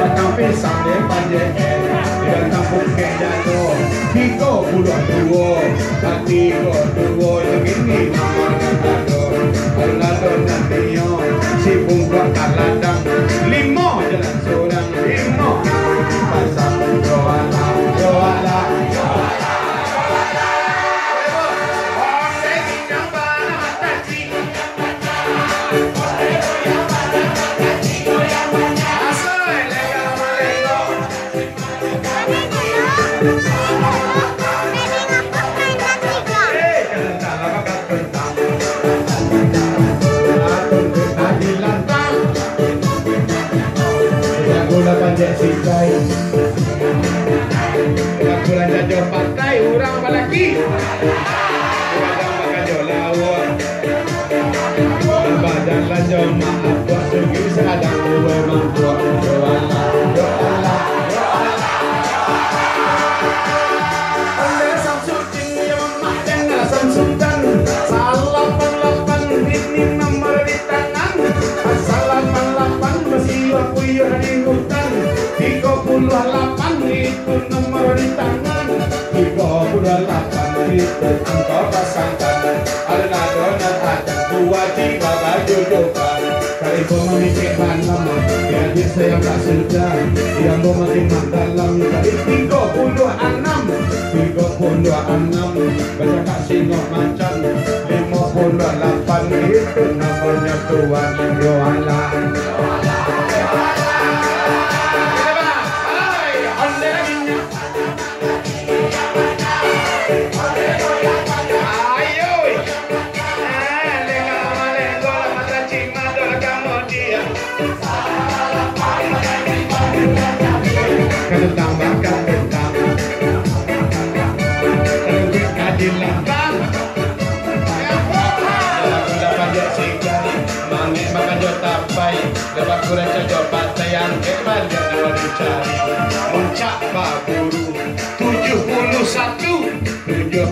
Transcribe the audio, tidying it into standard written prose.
datang pisang dia panjang dia datang bukit jatuh 32 hati kau dua begini namanya Alado nantinya si bungkak kaladang 5 jalan seorang 5 pasang doala doala Sikai aku lanjut jauh pantai orang apa lagi badan makan jauh lawan badan lanjut maaf buat sugi sadang dua mampuak doala doala anda samsutin yang mak dengar samsutan salam 8 ini nomor di tangan salam 8 masih aku yang di hutan 38 itu nomor di tangan 38 itu engkau pasangkan Alado ada 2-3 baju jokan kali kau memikirkan lama jadi saya tak sudah yang mau makin dalam kali 36 baca kasih no macan 58 itu nomornya Tuhan doala kentang makan kentang kaji lambang udah panjat sikai mangit makan jauh tapai lepas kurang cocok pantai yang kembali yang dicari muncak baburu 71